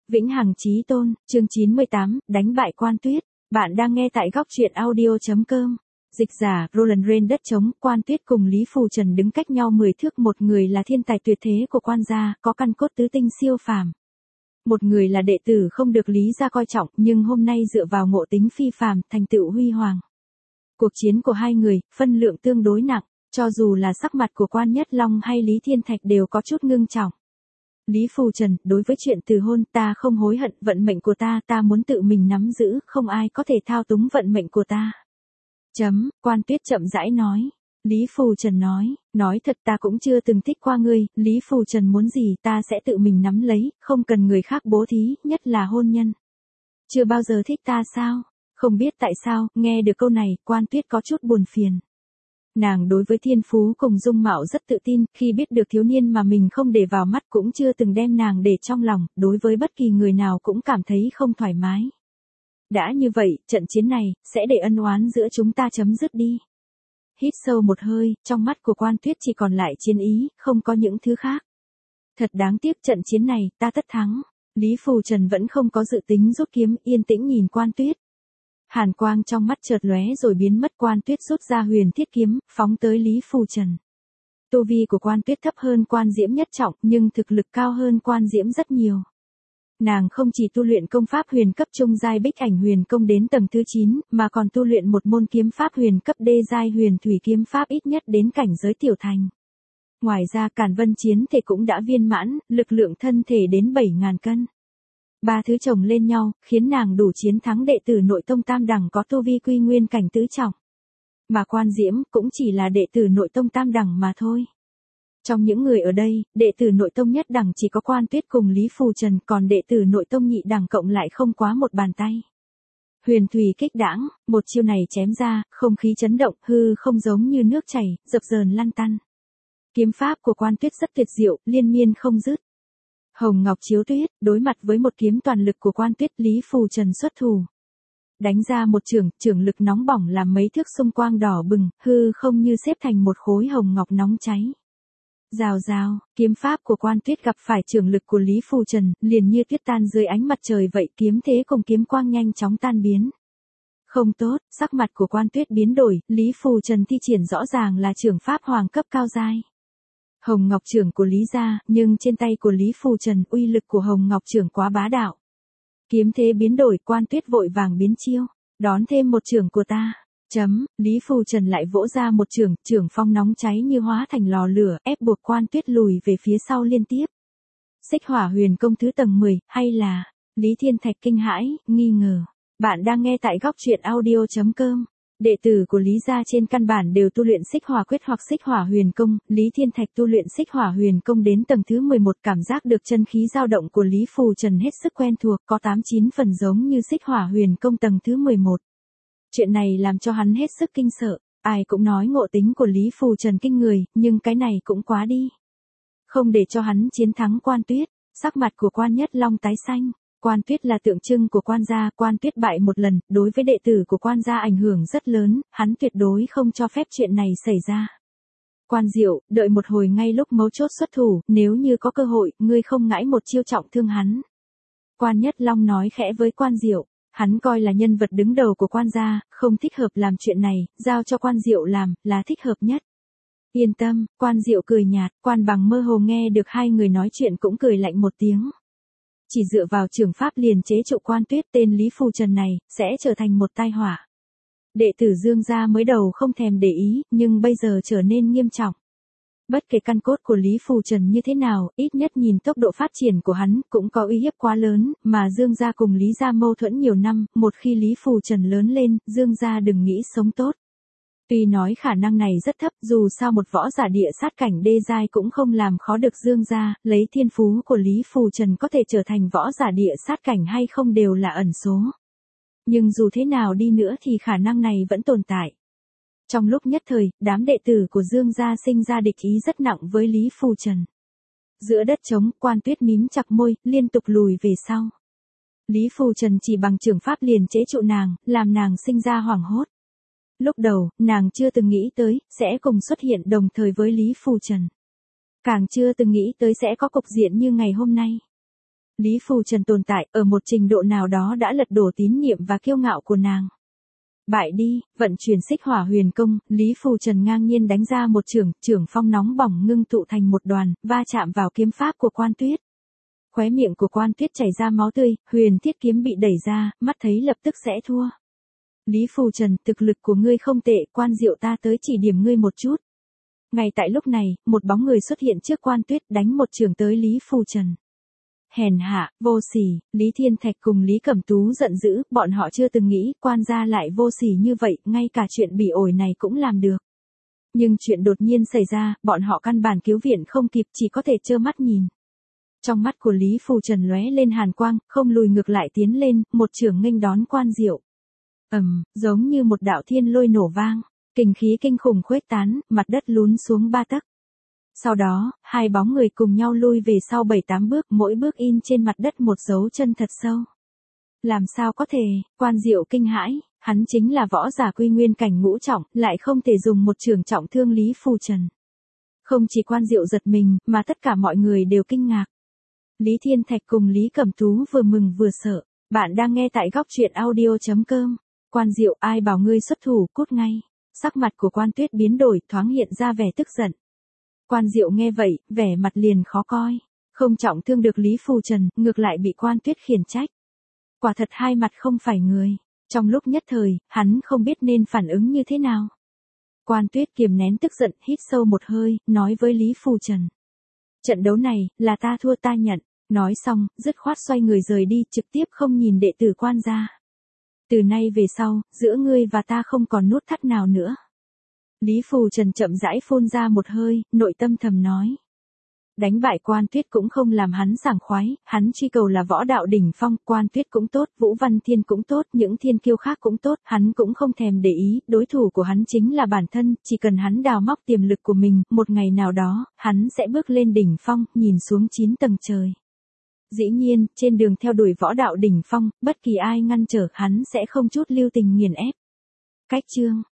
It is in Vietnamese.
Vĩnh hằng chí tôn, chương 98, đánh bại Quan Tuyết. Bạn đang nghe tại góc truyện audio.com. Dịch giả, Roland Rain đất trống, Quan Tuyết cùng Lý Phù Trần đứng cách nhau 10 thước, một người là thiên tài tuyệt thế của Quan gia, có căn cốt tứ tinh siêu phàm. Một người là đệ tử không được Lý gia coi trọng, nhưng hôm nay dựa vào ngộ tính phi phàm, thành tựu huy hoàng. Cuộc chiến của hai người, phân lượng tương đối nặng, cho dù là sắc mặt của Quan Nhất Long hay Lý Thiên Thạch đều có chút ngưng trọng. Lý Phù Trần, đối với chuyện từ hôn, ta không hối hận, vận mệnh của ta muốn tự mình nắm giữ, không ai có thể thao túng vận mệnh của ta. Quan Tuyết chậm rãi nói. Lý Phù Trần nói thật ta cũng chưa từng thích qua ngươi, Lý Phù Trần muốn gì ta sẽ tự mình nắm lấy, không cần người khác bố thí, nhất là hôn nhân. Chưa bao giờ thích ta sao? Không biết tại sao, nghe được câu này, Quan Tuyết có chút buồn phiền. Nàng đối với thiên phú cùng dung mạo rất tự tin, khi biết được thiếu niên mà mình không để vào mắt cũng chưa từng đem nàng để trong lòng, đối với bất kỳ người nào cũng cảm thấy không thoải mái. Đã như vậy, trận chiến này, sẽ để ân oán giữa chúng ta chấm dứt đi. Hít sâu một hơi, trong mắt của Quan Tuyết chỉ còn lại chiến ý, không có những thứ khác. Thật đáng tiếc trận chiến này, ta tất thắng. Lý Phù Trần vẫn không có dự tính rút kiếm, yên tĩnh nhìn Quan Tuyết. Hàn quang trong mắt chợt lóe rồi biến mất. Quan Tuyết rút ra huyền thiết kiếm, phóng tới Lý Phù Trần. Tu vi của Quan Tuyết thấp hơn Quan Diễm nhất trọng, nhưng thực lực cao hơn Quan Diễm rất nhiều. Nàng không chỉ tu luyện công pháp huyền cấp trung giai Bích Ảnh Huyền Công đến tầng thứ 9, mà còn tu luyện một môn kiếm pháp huyền cấp đê giai Huyền Thủy Kiếm Pháp ít nhất đến cảnh giới tiểu thành. Ngoài ra Càn Vân Chiến Thể cũng đã viên mãn, lực lượng thân thể đến 7.000 cân. Ba thứ chồng lên nhau, khiến nàng đủ chiến thắng đệ tử nội tông tam đẳng có tu vi quy nguyên cảnh tứ trọng. Mà Quan Diễm cũng chỉ là đệ tử nội tông tam đẳng mà thôi. Trong những người ở đây, đệ tử nội tông nhất đẳng chỉ có Quan Tuyết cùng Lý Phù Trần, còn đệ tử nội tông nhị đẳng cộng lại không quá một bàn tay. Huyền Thủy Kích Đãng, một chiêu này chém ra, không khí chấn động, hư không giống như nước chảy, dập dờn lăn tăn. Kiếm pháp của Quan Tuyết rất tuyệt diệu, liên miên không dứt. Hồng Ngọc Chiếu Tuyết, đối mặt với một kiếm toàn lực của Quan Tuyết, Lý Phù Trần xuất thủ. Đánh ra một chưởng lực nóng bỏng làm mấy thước xung quang đỏ bừng, hư không như xếp thành một khối hồng ngọc nóng cháy. Rào rào, kiếm pháp của Quan Tuyết gặp phải chưởng lực của Lý Phù Trần, liền như tuyết tan dưới ánh mặt trời vậy, kiếm thế cùng kiếm quang nhanh chóng tan biến. Không tốt, sắc mặt của Quan Tuyết biến đổi, Lý Phù Trần thi triển rõ ràng là chưởng pháp hoàng cấp cao giai. Hồng Ngọc Chưởng của Lý gia, nhưng trên tay của Lý Phù Trần, uy lực của Hồng Ngọc Chưởng quá bá đạo. Kiếm thế biến đổi, Quan Tuyết vội vàng biến chiêu, đón thêm một chưởng của ta. Lý Phù Trần lại vỗ ra một chưởng phong nóng cháy như hóa thành lò lửa, ép buộc Quan Tuyết lùi về phía sau liên tiếp. Xích Hỏa Huyền Công thứ tầng 10, hay là? Lý Thiên Thạch kinh hãi, nghi ngờ. Bạn đang nghe tại góc truyện audio.com. Đệ tử của Lý gia trên căn bản đều tu luyện Xích Hỏa Quyết hoặc Xích Hỏa Huyền Công, Lý Thiên Thạch tu luyện Xích Hỏa Huyền Công đến tầng thứ 11, cảm giác được chân khí dao động của Lý Phù Trần hết sức quen thuộc, có 8-9 phần giống như Xích Hỏa Huyền Công tầng thứ 11. Chuyện này làm cho hắn hết sức kinh sợ, ai cũng nói ngộ tính của Lý Phù Trần kinh người, nhưng cái này cũng quá đi. Không để cho hắn chiến thắng Quan Tuyết, sắc mặt của Quan Nhất Long tái xanh. Quan Tuyết là tượng trưng của Quan gia, Quan Tuyết bại một lần, đối với đệ tử của Quan gia ảnh hưởng rất lớn, hắn tuyệt đối không cho phép chuyện này xảy ra. Quan Diệu, đợi một hồi, ngay lúc mấu chốt xuất thủ, nếu như có cơ hội, ngươi không ngãi một chiêu trọng thương hắn. Quan Nhất Long nói khẽ với Quan Diệu, hắn coi là nhân vật đứng đầu của Quan gia, không thích hợp làm chuyện này, giao cho Quan Diệu làm, là thích hợp nhất. Yên tâm, Quan Diệu cười nhạt, Quan Bằng mơ hồ nghe được hai người nói chuyện cũng cười lạnh một tiếng. Chỉ dựa vào chưởng pháp liền chế trụ Quan Tuyết, tên Lý Phù Trần này, sẽ trở thành một tai họa. Đệ tử Dương gia mới đầu không thèm để ý, nhưng bây giờ trở nên nghiêm trọng. Bất kể căn cốt của Lý Phù Trần như thế nào, ít nhất nhìn tốc độ phát triển của hắn, cũng có uy hiếp quá lớn, mà Dương gia cùng Lý gia mâu thuẫn nhiều năm, một khi Lý Phù Trần lớn lên, Dương gia đừng nghĩ sống tốt. Tuy nói khả năng này rất thấp, dù sao một võ giả địa sát cảnh đê giai cũng không làm khó được Dương gia, lấy thiên phú của Lý Phù Trần có thể trở thành võ giả địa sát cảnh hay không đều là ẩn số. Nhưng dù thế nào đi nữa thì khả năng này vẫn tồn tại. Trong lúc nhất thời, đám đệ tử của Dương gia sinh ra địch ý rất nặng với Lý Phù Trần. Giữa đất trống, Quan Tuyết mím chặt môi, liên tục lùi về sau. Lý Phù Trần chỉ bằng chưởng pháp liền chế trụ nàng, làm nàng sinh ra hoảng hốt. Lúc đầu, nàng chưa từng nghĩ tới, sẽ cùng xuất hiện đồng thời với Lý Phù Trần. Càng chưa từng nghĩ tới sẽ có cục diện như ngày hôm nay. Lý Phù Trần tồn tại ở một trình độ nào đó đã lật đổ tín niệm và kiêu ngạo của nàng. Bại đi, vận chuyển xích hỏa huyền công, Lý Phù Trần ngang nhiên đánh ra một chưởng phong nóng bỏng ngưng tụ thành một đoàn, va chạm vào kiếm pháp của Quan Tuyết. Khóe miệng của Quan Tuyết chảy ra máu tươi, huyền thiết kiếm bị đẩy ra, mắt thấy lập tức sẽ thua. Lý Phù Trần, thực lực của ngươi không tệ, Quan Diệu ta tới chỉ điểm ngươi một chút. Ngay tại lúc này, một bóng người xuất hiện trước Quan Tuyết đánh một chưởng tới Lý Phù Trần. Hèn hạ, vô sỉ, Lý Thiên Thạch cùng Lý Cẩm Tú giận dữ, bọn họ chưa từng nghĩ Quan gia lại vô sỉ như vậy, ngay cả chuyện bỉ ổi này cũng làm được. Nhưng chuyện đột nhiên xảy ra, bọn họ căn bản cứu viện không kịp, chỉ có thể trơ mắt nhìn. Trong mắt của Lý Phù Trần lóe lên hàn quang, không lùi ngược lại tiến lên, một chưởng nghênh đón Quan Diệu. Giống như một đạo thiên lôi nổ vang, kình khí kinh khủng khuếch tán, mặt đất lún xuống 3 tấc. Sau đó, hai bóng người cùng nhau lui về sau 7-8 bước, mỗi bước in trên mặt đất một dấu chân thật sâu. Làm sao có thể, Quan Diệu kinh hãi, hắn chính là võ giả quy nguyên cảnh ngũ trọng, lại không thể dùng một chưởng trọng thương Lý Phù Trần. Không chỉ Quan Diệu giật mình, mà tất cả mọi người đều kinh ngạc. Lý Thiên Thạch cùng Lý Cẩm Tú vừa mừng vừa sợ. Bạn đang nghe tại góc truyện audio.com. Quan Diệu, ai bảo ngươi xuất thủ, cút ngay. Sắc mặt của Quan Tuyết biến đổi, thoáng hiện ra vẻ tức giận. Quan Diệu nghe vậy, vẻ mặt liền khó coi. Không trọng thương được Lý Phù Trần, ngược lại bị Quan Tuyết khiển trách. Quả thật hai mặt không phải người. Trong lúc nhất thời, hắn không biết nên phản ứng như thế nào. Quan Tuyết kiềm nén tức giận, hít sâu một hơi, nói với Lý Phù Trần. Trận đấu này, là ta thua ta nhận. Nói xong, dứt khoát xoay người rời đi, trực tiếp không nhìn đệ tử Quan gia. Từ nay về sau, giữa ngươi và ta không còn nút thắt nào nữa. Lý Phù Trần chậm rãi phun ra một hơi, nội tâm thầm nói. Đánh bại Quan Tuyết cũng không làm hắn sảng khoái, hắn truy cầu là võ đạo đỉnh phong, Quan Tuyết cũng tốt, Vũ Văn Thiên cũng tốt, những thiên kiêu khác cũng tốt, hắn cũng không thèm để ý, đối thủ của hắn chính là bản thân, chỉ cần hắn đào móc tiềm lực của mình, một ngày nào đó, hắn sẽ bước lên đỉnh phong, nhìn xuống 9 tầng trời. Dĩ nhiên, trên đường theo đuổi võ đạo đỉnh phong, bất kỳ ai ngăn trở hắn sẽ không chút lưu tình nghiền ép. Cách chương